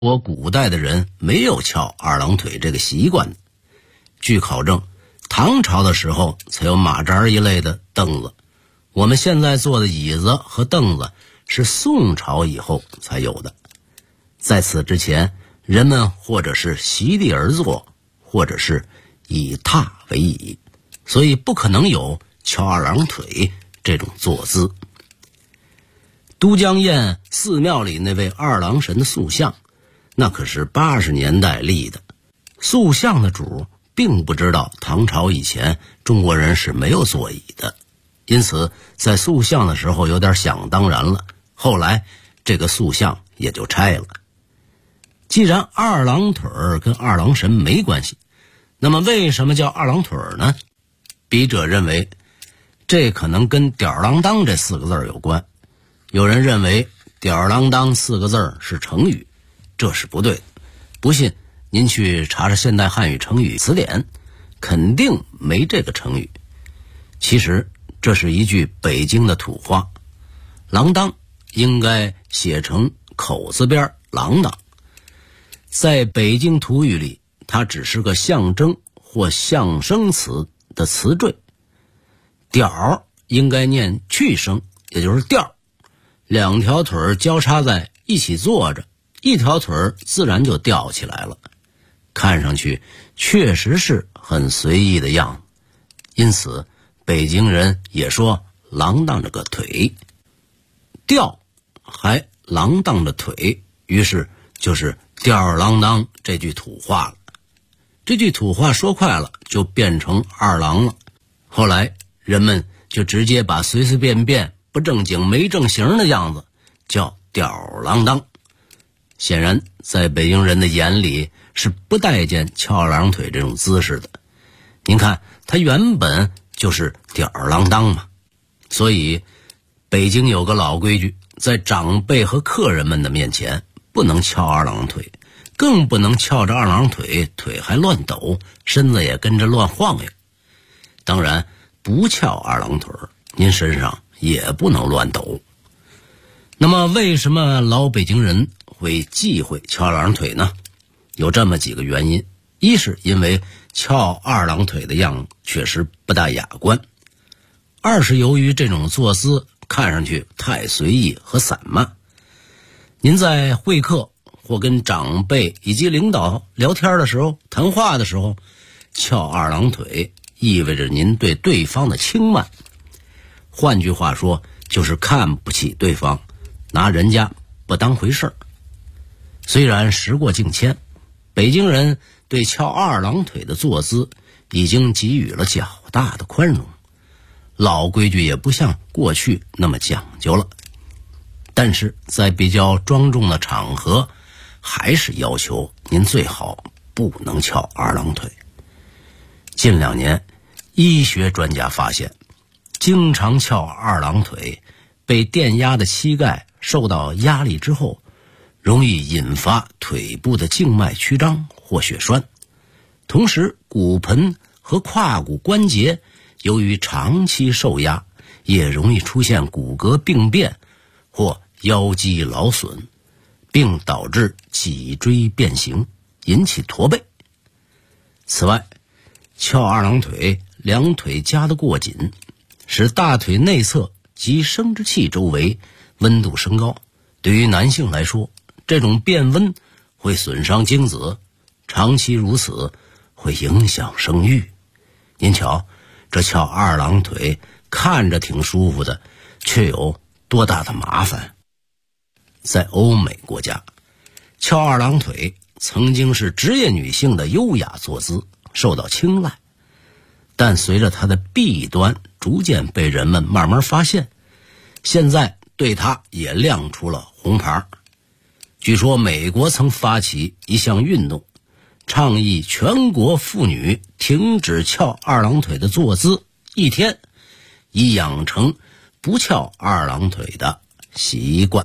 我古代的人没有翘二郎腿这个习惯的。据考证，唐朝的时候才有马扎一类的凳子，我们现在坐的椅子和凳子是宋朝以后才有的。在此之前，人们或者是席地而坐，或者是以榻为椅，所以不可能有翘二郎腿这种坐姿。都江堰寺庙里那位二郎神的塑像，那可是80年代立的，塑像的主并不知道唐朝以前中国人是没有座椅的，因此在塑像的时候有点想当然了，后来这个塑像也就拆了。既然二郎腿跟二郎神没关系，那么为什么叫二郎腿呢？笔者认为这可能跟吊儿郎当这4个字有关。有人认为吊儿郎当4个字是成语，这是不对的。不信您去查查现代汉语成语词典，肯定没这个成语。其实这是一句北京的土话，郎当应该写成口字边郎当。在北京土语里，它只是个象征或象声词的词缀。吊应该念去声，也就是吊，两条腿交叉在一起坐着，一条腿自然就吊起来了，看上去确实是很随意的样子。因此北京人也说郎当着个腿，吊还郎当着腿，于是就是吊儿郎当这句土话了。这句土话说快了就变成二郎了，后来人们就直接把随随便便不正经没正形的样子叫吊儿郎当。显然在北京人的眼里是不待见翘二郎腿这种姿势的。您看他原本就是吊儿郎当嘛，所以北京有个老规矩，在长辈和客人们的面前不能翘二郎腿，更不能翘着二郎腿，腿还乱抖，身子也跟着乱晃悠。当然不翘二郎腿，您身上也不能乱抖。那么为什么老北京人会忌讳翘二郎腿呢？有这么几个原因。一是因为翘二郎腿的样子确实不大雅观，二是由于这种坐姿看上去太随意和散漫。您在会客或跟长辈以及领导聊天的时候，谈话的时候，翘二郎腿意味着您对对方的轻慢，换句话说就是看不起对方，拿人家不当回事儿。虽然时过境迁，北京人对翘二郎腿的坐姿已经给予了较大的宽容，老规矩也不像过去那么讲究了，但是在比较庄重的场合，还是要求您最好不能翘二郎腿。近2年，医学专家发现，经常翘二郎腿，被电压的膝盖受到压力之后，容易引发腿部的静脉曲张或血栓，同时骨盆和胯骨关节由于长期受压，也容易出现骨骼病变或腰肌劳损，并导致脊椎变形，引起驼背。此外，翘二郎腿，两腿夹得过紧，使大腿内侧及生殖器周围温度升高。对于男性来说，这种变温会损伤精子，长期如此会影响生育。您瞧，这翘二郎腿看着挺舒服的，却有多大的麻烦。在欧美国家，翘二郎腿曾经是职业女性的优雅坐姿，受到青睐，但随着它的弊端逐渐被人们慢慢发现，现在对它也亮出了红牌。据说美国曾发起一项运动，倡议全国妇女停止翘二郎腿的坐姿1天，以养成不翘二郎腿的习惯。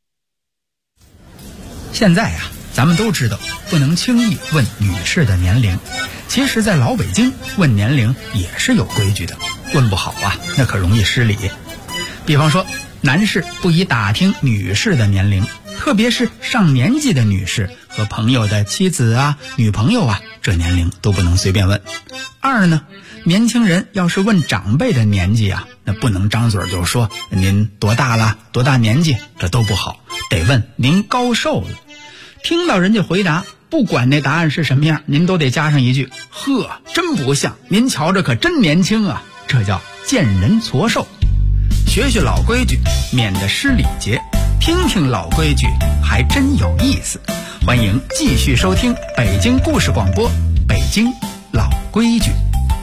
现在啊，咱们都知道不能轻易问女士的年龄，其实在老北京问年龄也是有规矩的，问不好啊，那可容易失礼。比方说，男士不宜打听女士的年龄， 特别是上年纪的女士和朋友的妻子啊、女朋友啊，这年龄都不能随便问。二呢，年轻人要是问长辈的年纪啊，那不能张嘴就说您多大了、多大年纪，这都不好，得问您高寿了。听到人家回答，不管那答案是什么样，您都得加上一句：呵，真不像，您瞧着可真年轻啊。这叫见人矬寿。学学老规矩，免得失礼节，听听老规矩还真有意思。欢迎继续收听北京故事广播，北京老规矩。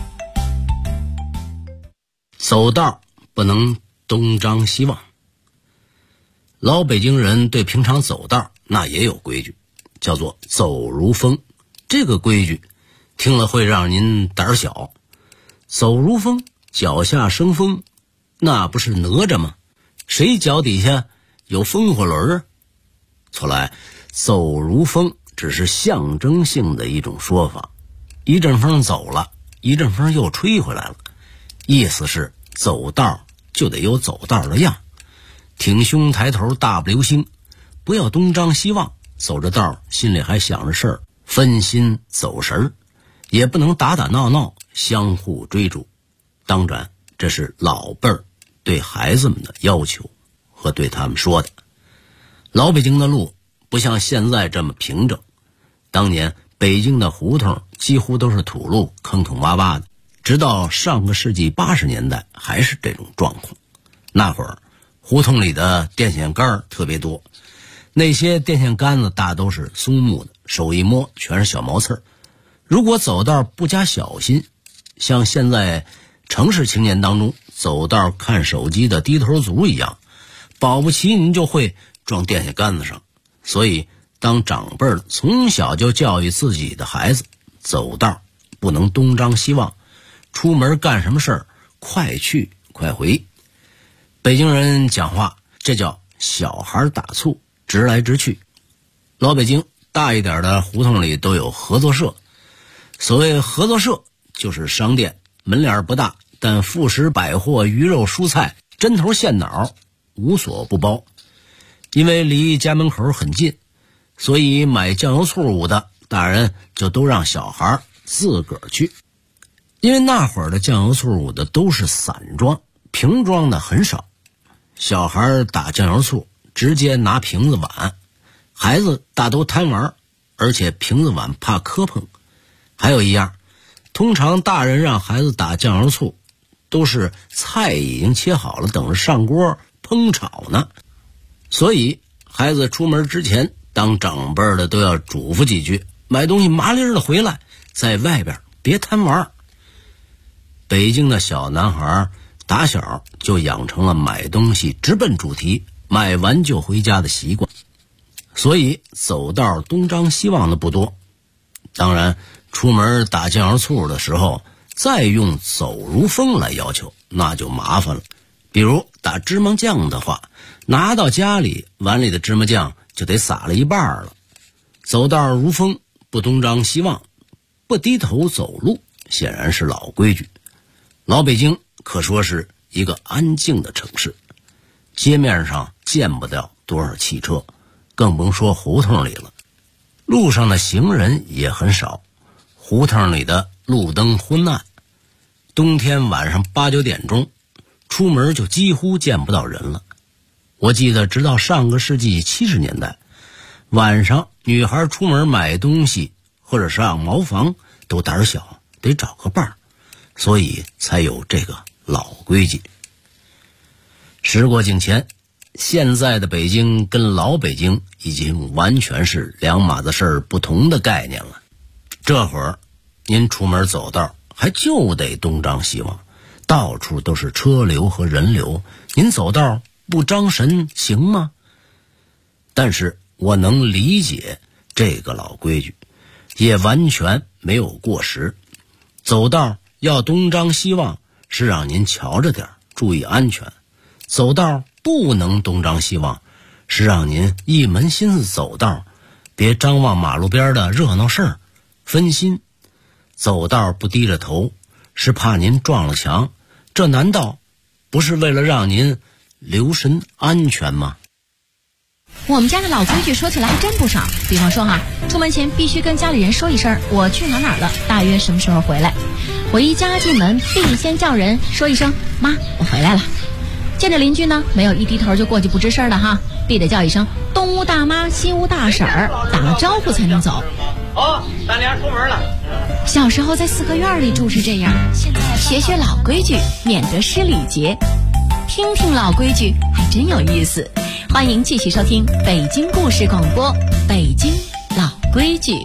走道不能东张西望。老北京人对平常走道那也有规矩，叫做走如风。这个规矩听了会让您胆小。走如风，脚下生风，那不是哪吒吗？谁脚底下有风火轮？错来，走如风只是象征性的一种说法，一阵风走了，一阵风又吹回来了，意思是走道就得有走道的样，挺胸抬头大不流星，不要东张西望，走着道心里还想着事儿，分心走神儿，也不能打打闹闹相互追逐。当然这是老辈儿对孩子们的要求和对他们说的。老北京的路不像现在这么平整，当年北京的胡同几乎都是土路，坑坑洼洼的，直到上个世纪80年代还是这种状况。那会儿胡同里的电线杆特别多，那些电线杆子大都是松木的，手一摸全是小毛刺儿。如果走道不加小心，像现在城市青年当中走道看手机的低头族一样，保不齐您就会撞电线杆子上。所以当长辈儿从小就教育自己的孩子，走道不能东张西望，出门干什么事儿快去快回。北京人讲话这叫小孩打醋，直来直去。老北京大一点的胡同里都有合作社，所谓合作社就是商店，门脸不大，但副食百货、鱼肉蔬菜、针头线脑无所不包。因为离家门口很近，所以买酱油醋的大人就都让小孩自个儿去。因为那会儿的酱油醋的都是散装，瓶装的很少，小孩打酱油醋直接拿瓶子碗，孩子大都贪玩，而且瓶子碗怕磕碰。还有一样，通常大人让孩子打酱油醋都是菜已经切好了，等着上锅烹炒呢。所以孩子出门之前，当长辈的都要嘱咐几句，买东西麻利的回来，在外边别贪玩。北京的小男孩打小就养成了买东西直奔主题，买完就回家的习惯，所以走道东张西望的不多。当然出门打酱油醋的时候再用走如风来要求，那就麻烦了。比如打芝麻酱的话，拿到家里碗里的芝麻酱就得撒了一半了。走道如风，不东张西望，不低头走路，显然是老规矩。老北京可说是一个安静的城市，街面上见不到多少汽车，更甭说胡同里了。路上的行人也很少，胡同里的路灯昏暗，冬天晚上8、9点钟出门就几乎见不到人了。我记得直到上个世纪70年代，晚上女孩出门买东西或者上茅房都胆小，得找个伴儿，所以才有这个老规矩。时过境迁，现在的北京跟老北京已经完全是两码子事儿不同的概念了。这会儿您出门走道还就得东张西望，到处都是车流和人流，您走道不张神行吗？但是我能理解这个老规矩，也完全没有过时。走道要东张西望是让您瞧着点，注意安全；走道不能东张西望是让您一门心思走道，别张望马路边的热闹事儿，分心。走道不低着头是怕您撞了墙，这难道不是为了让您留神安全吗？ 我们家的老规矩说起来还真不少，比方说出门前必须跟家里人说一声我去哪儿了，大约什么时候回来。回家进门必先叫人说一声妈，我回来了。见着邻居呢，没有一低头就过去不吱声的必得叫一声东屋大妈西屋大婶儿，打个招呼才能走。 咱俩出门了。 小时候在四合院里住是这样，现在学学老规矩，免得失礼节。听听老规矩还真有意思。欢迎继续收听北京故事广播，北京老规矩。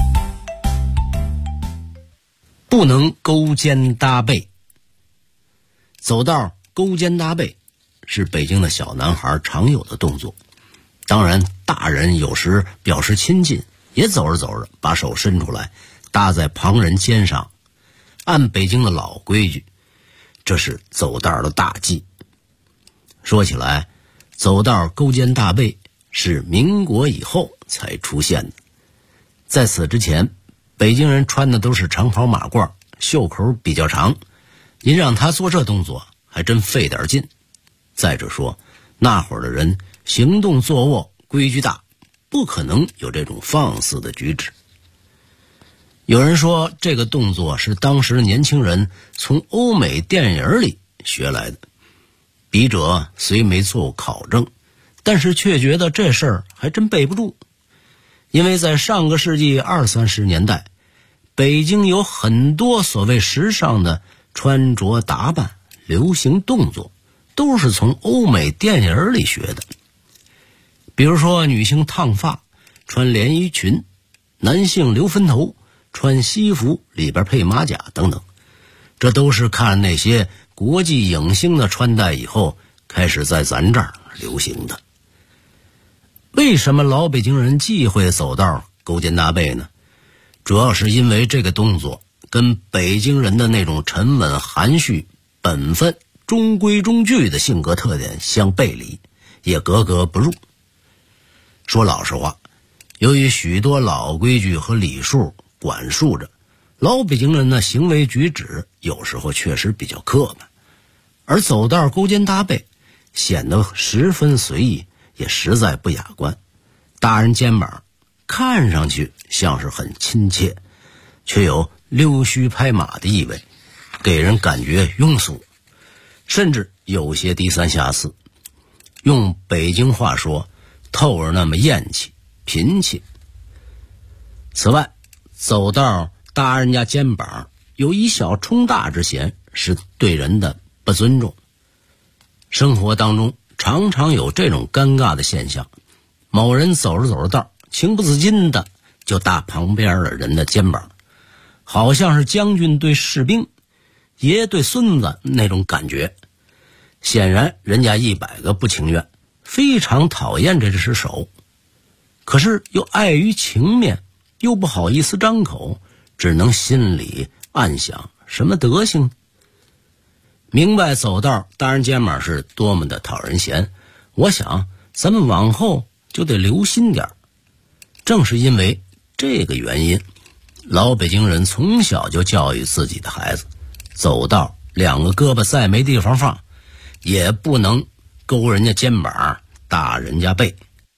不能勾肩搭背。走道勾肩搭背是北京的小男孩常有的动作，当然大人有时表示亲近，也走着走着把手伸出来搭在旁人肩上。按北京的老规矩，这是走道的大忌。说起来，走道勾肩搭背是民国以后才出现的，在此之前，北京人穿的都是长袍马褂，袖口比较长，您让他做这动作还真费点劲。再者说，那会儿的人行动坐卧规矩大，不可能有这种放肆的举止。有人说这个动作是当时年轻人从欧美电影里学来的，笔者虽没做考证，但是却觉得这事儿还真背不住。因为在上个世纪20、30年代，北京有很多所谓时尚的穿着打扮、流行动作，都是从欧美电影里学的。比如说女性烫发，穿连衣裙；男性留分头，穿西服里边配马甲等等，这都是看那些国际影星的穿戴以后开始在咱这儿流行的。为什么老北京人忌讳走道勾肩搭背呢？主要是因为这个动作跟北京人的那种沉稳含蓄、本分、中规中矩的性格特点相背离，也格格不入。说老实话，由于许多老规矩和礼数管束着，老北京人的行为举止有时候确实比较刻板，而走道勾肩搭背显得十分随意，也实在不雅观。搭人肩膀看上去像是很亲切，却有溜须拍马的意味，给人感觉庸俗，甚至有些低三下四。用北京话说，透着那么厌气、贫气。此外，走道搭人家肩膀有以小充大之嫌，是对人的不尊重。生活当中常常有这种尴尬的现象，某人走着走着道，情不自禁的就搭旁边的人的肩膀，好像是将军对士兵、爷对孙子那种感觉。显然人家100个不情愿，非常讨厌这只手，可是又碍于情面，又不好意思张口，只能心里暗想什么德行。明白走道搭人肩膀是多么的讨人嫌，我想咱们往后就得留心点。正是因为这个原因，老北京人从小就教育自己的孩子，走道2个胳膊再没地方放，也不能勾人家肩膀搭人家背。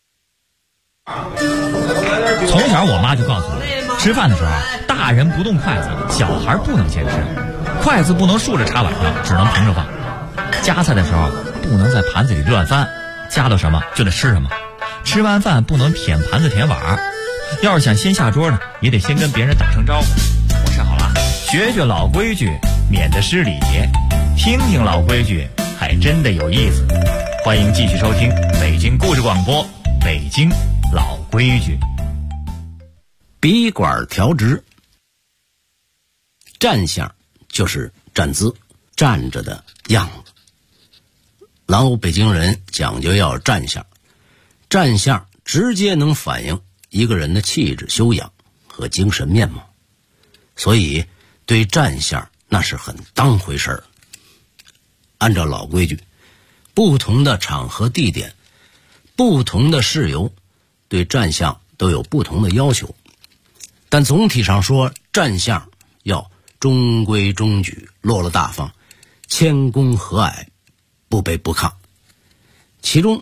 从小我妈就告诉我，吃饭的时候大人不动筷子，小孩不能先吃，筷子不能竖着插碗上，只能平着放。夹菜的时候不能在盘子里乱翻，夹到什么就得吃什么。吃完饭不能舔盘子舔碗，要是想先下桌呢，也得先跟别人打声招呼。我吃好了，学学老规矩，免得失礼节。听听老规矩，还真的有意思。欢迎继续收听北京故事广播，北京老规矩。 笔管调直，站相就是站姿，站着的样子。老北京人讲究要站相，站相直接能反映一个人的气质修养和精神面貌，所以对站相那是很当回事儿。按照老规矩，不同的场合地点，不同的事由，对站相都有不同的要求，但总体上说，站相要中规中矩，落落大方，谦恭和蔼，不卑不亢。其中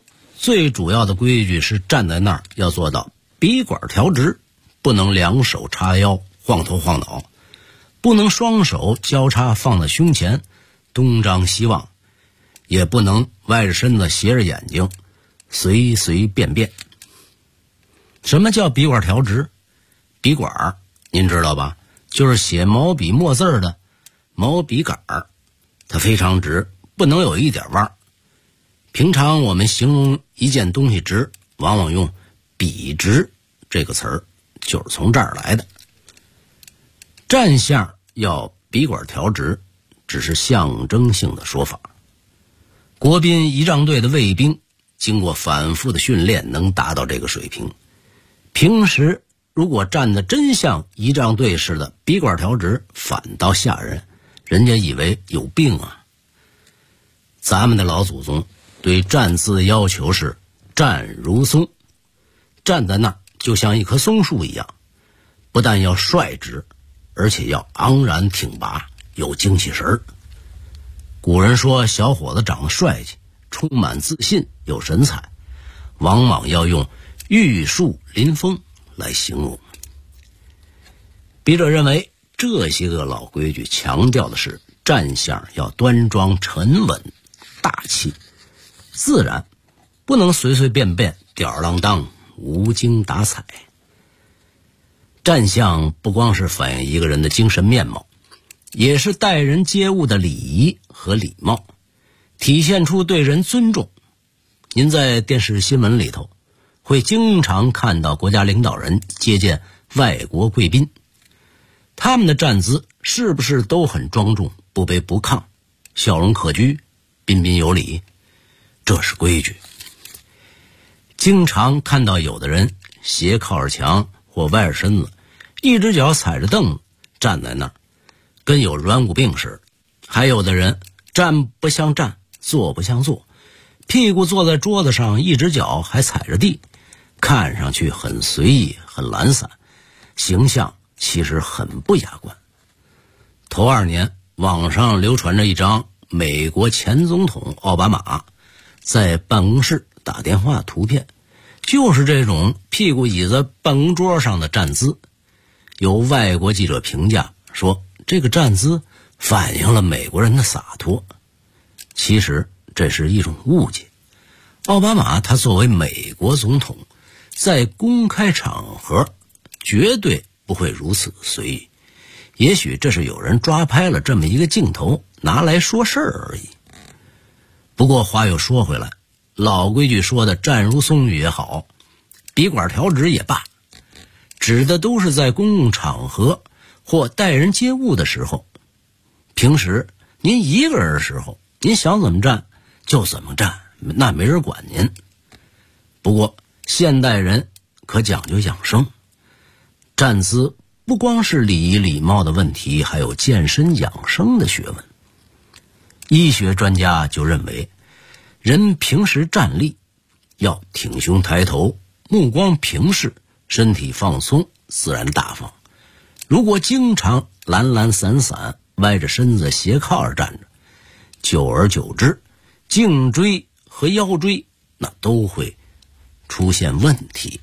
最主要的规矩是站在那儿要做到笔管调直，不能两手叉腰晃头晃脑，不能双手交叉放在胸前东张西望，也不能歪着身子斜着眼睛随随便便。什么叫笔管调直？笔管您知道吧，就是写毛笔墨字的毛笔杆儿，它非常直，不能有一点弯。平常我们形容一件东西直，往往用笔直这个词儿，就是从这儿来的。站相要笔管调直，只是象征性的说法。国宾仪仗队的卫兵经过反复的训练，能达到这个水平。平时如果站得真像仪仗队似的笔管调直，反倒吓人，人家以为有病啊。咱们的老祖宗对站姿的要求是站如松，站在那儿就像一棵松树一样，不但要率直，而且要昂然挺拔，有精气神儿。古人说小伙子长得帅气，充满自信，有神采，往往要用玉树临风来形容。笔者认为这些个老规矩强调的是站相要端庄沉稳大气自然，不能随随便便吊儿郎当无精打采。站相不光是反映一个人的精神面貌，也是待人接物的礼仪和礼貌，体现出对人尊重。您在电视新闻里头会经常看到国家领导人接见外国贵宾，他们的站姿是不是都很庄重，不卑不亢，笑容可掬，彬彬有礼？这是规矩。经常看到有的人斜靠着墙或歪着身子，一只脚踩着凳子站在那儿，跟有软骨病似的。还有的人站不像站，坐不像坐，屁股坐在桌子上，一只脚还踩着地，看上去很随意很懒散，形象其实很不雅观。头2年网上流传着一张美国前总统奥巴马在办公室打电话的图片，就是这种屁股倚在办公桌上的站姿。有外国记者评价说，这个站姿反映了美国人的洒脱。其实这是一种误解。奥巴马他作为美国总统，在公开场合绝对不会如此随意，也许这是有人抓拍了这么一个镜头拿来说事儿而已。不过话又说回来，老规矩说的站如松也好，笔管调直也罢，指的都是在公共场合或待人接物的时候。平时您一个人的时候，您想怎么站就怎么站，那没人管您。不过现代人可讲究养生，站姿不光是礼仪礼貌的问题，还有健身养生的学问。医学专家就认为，人平时站立要挺胸抬头，目光平视，身体放松，自然大方。如果经常懒懒散散，歪着身子斜靠着站着，久而久之，颈椎和腰椎那都会出现问题。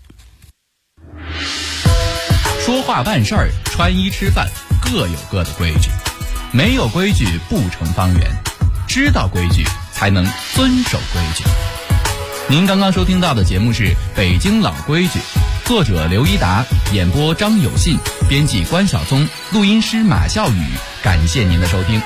说话办事儿，穿衣吃饭，各有各的规矩，没有规矩不成方圆，知道规矩才能遵守规矩。您刚刚收听到的节目是《北京老规矩》，作者刘一达，演播张有信，编辑关晓松，录音师马笑宇。感谢您的收听。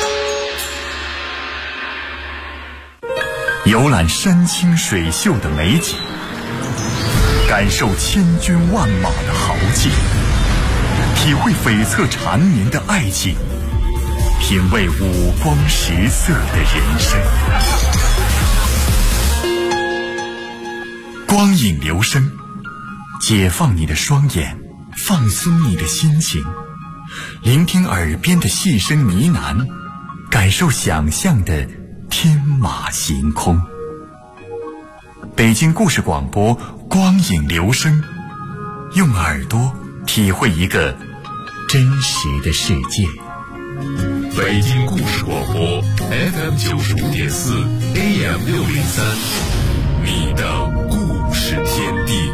游览山清水秀的美景，感受千军万马的豪气，体会悱恻缠绵的爱情，品味五光十色的人生。光影留声，解放你的双眼，放松你的心情，聆听耳边的细声呢喃，感受想象的天马行空。北京故事广播，光影留声，用耳朵体会一个真实的世界。 北京故事广播 FM 95.4 AM 603。 你的故事天地。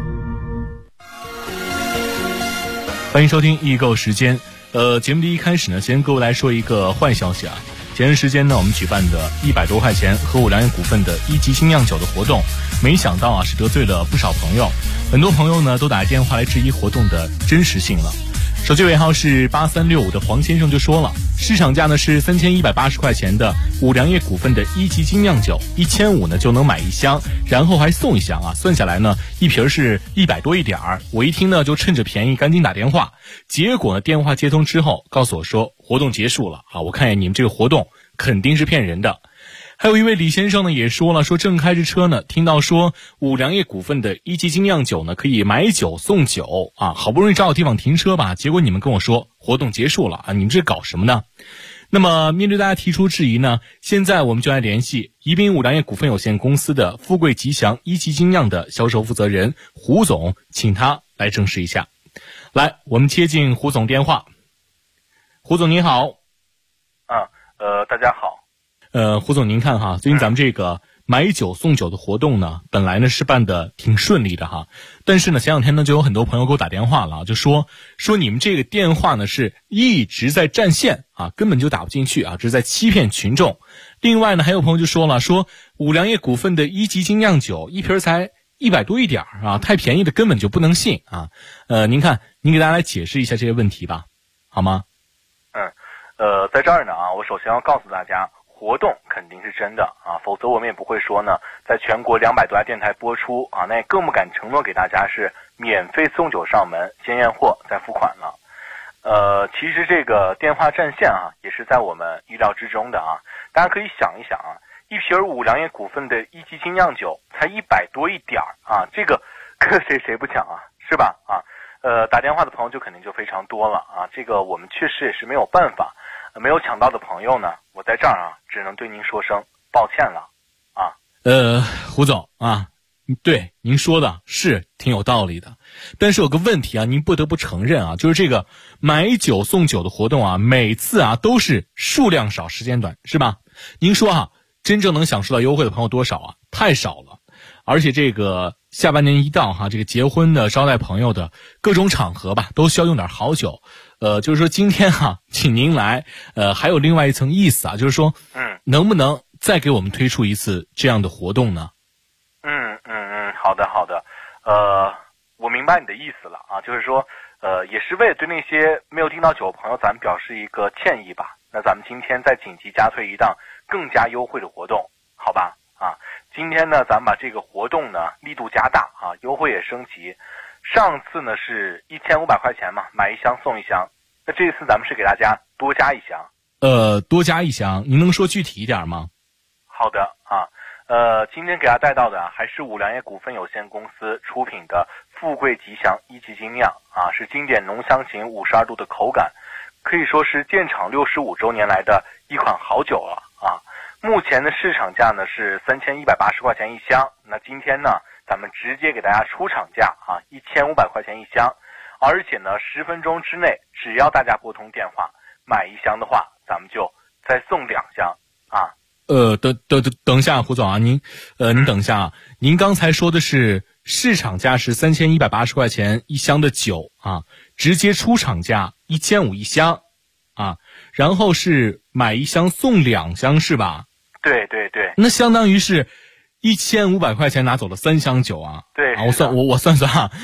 欢迎收听易购时间。节目的一开始呢，先跟各位来说一个坏消息啊。前段时间呢，我们举办的100多块钱和五粮液股份的1级精酿酒的活动，没想到啊是得罪了不少朋友，很多朋友呢都打电话来质疑活动的真实性了。手机尾号是8365的黄先生就说了，市场价呢是3180块钱的五粮液股份的1级精酿酒，1500呢就能买1箱，然后还送1箱啊，算下来呢一瓶是100多一点儿。我一听呢就趁着便宜赶紧打电话，结果呢电话接通之后告诉我说活动结束了啊，我看见你们这个活动肯定是骗人的。还有一位李先生呢也说了，说正开着车呢，听到说五粮液股份的1级精酿酒呢可以买酒送酒啊，好不容易找个地方停车吧，结果你们跟我说活动结束了啊，你们这搞什么呢？那么面对大家提出质疑呢，现在我们就来联系宜宾五粮液股份有限公司的富贵吉祥1级精酿的销售负责人胡总，请他来证实一下。来，我们接进胡总电话。胡总您好。 大家好。 胡总您看哈，最近咱们这个买酒送酒的活动呢，本来呢是办的挺顺利的哈，但是呢前两天呢就有很多朋友给我打电话了，就说你们这个电话呢是一直在占线啊，根本就打不进去啊，这是在欺骗群众。另外呢还有朋友就说了，说五粮液股份的1级精酿酒一瓶才100多一点啊，太便宜的根本就不能信啊。您看您给大家来解释一下这些问题吧，好吗？ 在这儿呢啊，我首先要告诉大家，活动肯定是真的啊，否则我们也不会说呢，在全国200多家电台播出啊，那也更不敢承诺给大家是免费送酒上门，先验货再付款了。其实这个电话占线啊，也是在我们意料之中的啊。大家可以想一想啊，一瓶五粮液股份的1级精酿酒才100多一点啊，这个谁不抢啊，是吧？啊，打电话的朋友就肯定就非常多了啊，这个我们确实也是没有办法。没有抢到的朋友呢，我在这儿啊，只能对您说声抱歉了啊。 胡总啊，对您说的是挺有道理的，但是有个问题啊，您不得不承认啊，就是这个买酒送酒的活动啊，每次啊都是数量少时间短，是吧？您说啊，真正能享受到优惠的朋友多少啊？太少了。而且这个下半年一到哈，这个结婚的、招待朋友的各种场合吧，都需要用点好酒。就是说今天哈，请您来，还有另外一层意思啊，就是说，能不能再给我们推出一次这样的活动呢？ 好的，我明白你的意思了啊，就是说，也是为了对那些没有订到酒的朋友，咱们表示一个歉意吧。那咱们今天再紧急加推一档更加优惠的活动，好吧？啊，今天呢，咱们把这个活动呢力度加大啊，优惠也升级。上次呢是1500块钱嘛，买1箱送1箱。那这次咱们是给大家多加1箱。 多加1箱，您能说具体一点吗？ 好的啊，今天给大家带到的还是五粮液股份有限公司出品的富贵吉祥1级精酿啊，是经典浓香型52度的口感，可以说是建厂65周年来的一款好酒了啊。目前的市场价呢是3180块钱1箱，那今天呢咱们直接给大家出厂价啊，1500块钱1箱，而且呢10分钟之内，只要大家拨通电话买1箱的话，咱们就再送2箱啊。 等一下，胡总啊，您等一下啊，您刚才说的是市场价是3180块钱1箱的酒啊，直接出厂价1500 1箱啊，然后是买1箱送2箱是吧？ 对， 那相当于是1500块钱拿走了3箱酒啊。 对啊，我算算啊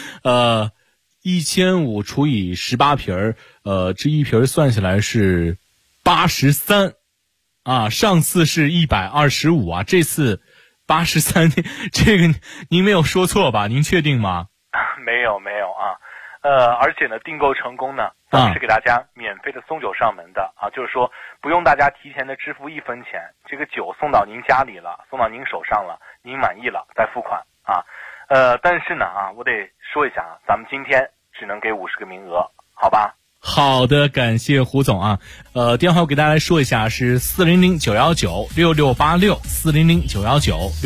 ，1500除以18瓶这一瓶算下来是83啊，上次是125啊，这次83，这个您没有说错吧？您确定吗？ 没有啊。而且呢，订购成功呢，咱们是给大家免费的送酒上门的啊，就是说不用大家提前的支付1分钱，这个酒送到您家里了，送到您手上了，您满意了再付款啊。但是呢啊，我得说一下啊，咱们今天只能给50个名额，好吧？ 好的，感谢胡总啊。电话我给大家来说一下是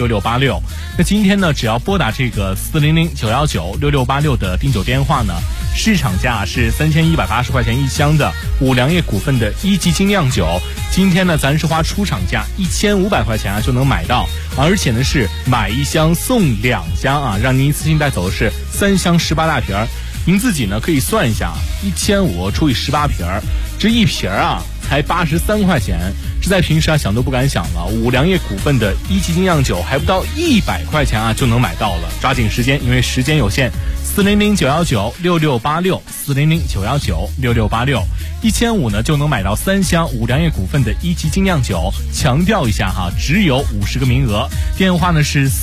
400-919-6686，400-919-6686。那今天呢，只要拨打这个400-919-6686的订酒电话呢， 市场价是3180块钱一箱的五粮液股份的一级精酿酒，今天呢咱是花出厂价1500块钱啊就能买到，而且呢是买一箱送2箱啊，让您一次性带走的是3箱18大瓶儿。您自己呢可以算一下，1500除以18瓶儿，这一瓶儿啊才83块钱，这在平时啊想都不敢想了。五粮液股份的一级精酿酒还不到100块钱啊就能买到了，抓紧时间，因为时间有限。400-919-6686，400-919-6686，1500呢就能买到3箱五粮液股份的一级精酿酒。强调一下哈，只有50个名额。电话呢是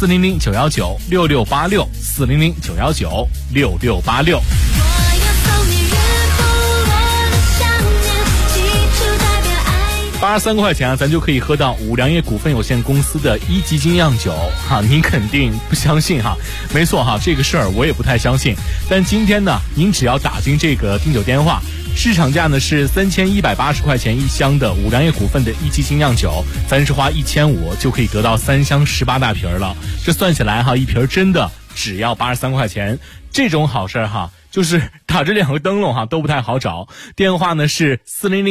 400-919-6686，400-919-6686。83块钱啊，咱就可以喝到五粮液股份有限公司的一级精酿酒哈，您肯定不相信哈？没错哈，这个事儿我也不太相信。但今天呢，您只要打进这个订酒电话，市场价呢是3180块钱一箱的五粮液股份的一级精酿酒，咱是花1500就可以得到3箱18大瓶了。这算起来哈，一瓶真的只要83块钱，这种好事哈。就是打这2个灯笼哈都不太好找，电话呢是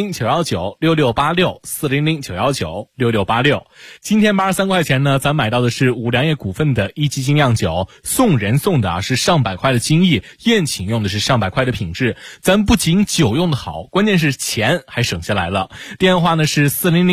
400-919-6686，400-919-6686。今天83块钱呢，咱买到的是五粮液股份的一级精酿酒，送人送的啊是上百块的精益，宴请用的是上百块的品质。咱不仅酒用的好，关键是钱还省下来了。电话呢是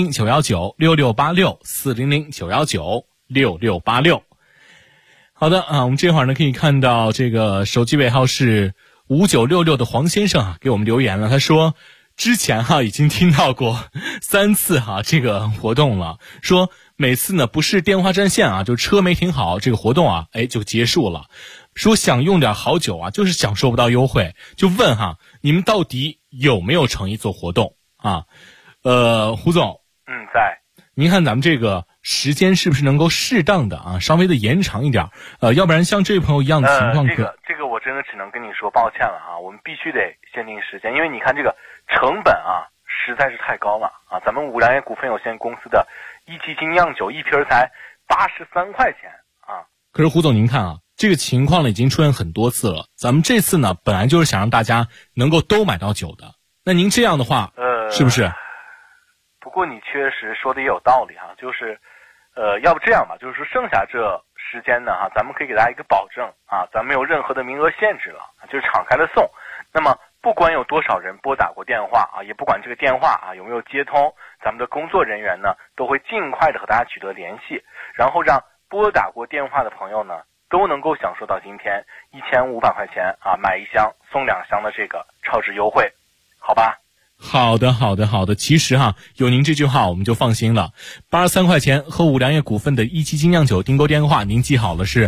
400-919-6686，400-919-6686。好的啊，我们这会儿呢可以看到这个手机尾号是5966的黄先生啊给我们留言了，他说之前哈已经听到过3次哈这个活动了，说每次呢不是电话占线啊，就车没停好，这个活动啊就结束了。说想用点好酒啊，就是享受不到优惠，就问哈你们到底有没有诚意做活动啊？胡总， 在。 您看咱们这个时间是不是能够适当的啊，稍微的延长一点？要不然像这位朋友一样的情况， 这个我真的只能跟你说抱歉了啊，我们必须得限定时间，因为你看这个成本啊实在是太高了啊。咱们五粮液股份有限公司的一级精酿酒一瓶才83块钱啊。 可是胡总您看啊，这个情况呢已经出现很多次了，咱们这次呢本来就是想让大家能够都买到酒的，那您这样的话是不是？ 不过你确实说的也有道理哈，就是要不这样吧，就是说剩下这时间呢哈，咱们可以给大家一个保证啊，咱没有任何的名额限制了，就是敞开了送。那么不管有多少人拨打过电话啊，也不管这个电话啊有没有接通，咱们的工作人员呢都会尽快的和大家取得联系，然后让拨打过电话的朋友呢都能够享受到今天1500块钱啊买1箱送2箱的这个超值优惠，好吧？ 好的，其实哈，有您这句话我们就放心了。83块钱和五粮液股份的一级精酿酒订购电话，您记好了是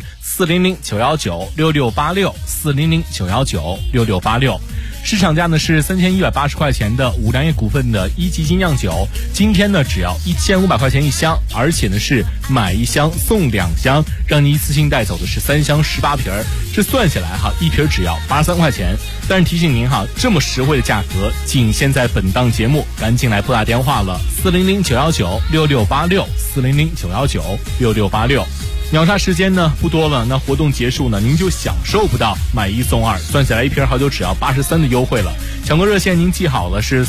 400-919-6686，400-919-6686。市场价呢是3180块钱的五粮液股份的一级精酿酒，今天呢只要1500块钱一箱，而且呢是买1箱送2箱，让您一次性带走的是3箱18瓶儿，这算下来哈，一瓶只要83块钱。但是提醒您哈，这么实惠的价格仅限在本档节目，赶紧来拨打电话了，400-919-6686，400-919-6686。秒杀时间呢不多了，那活动结束呢，您就享受不到买1送2，算下来一瓶好酒只要83的优惠了。抢购热线您记好了是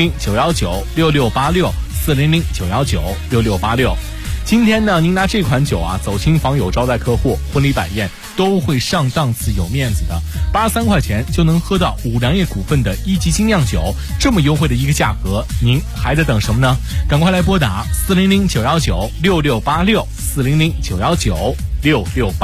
400-919-6686，400-919-6686。今天呢，您拿这款酒啊走亲访友、招待客户、婚礼摆宴都会上档次、有面子的。83块钱就能喝到五粮液股份的一级精酿酒，这么优惠的一个价格，您还在等什么呢？赶快来拨打400-919-6686，400-919-6686。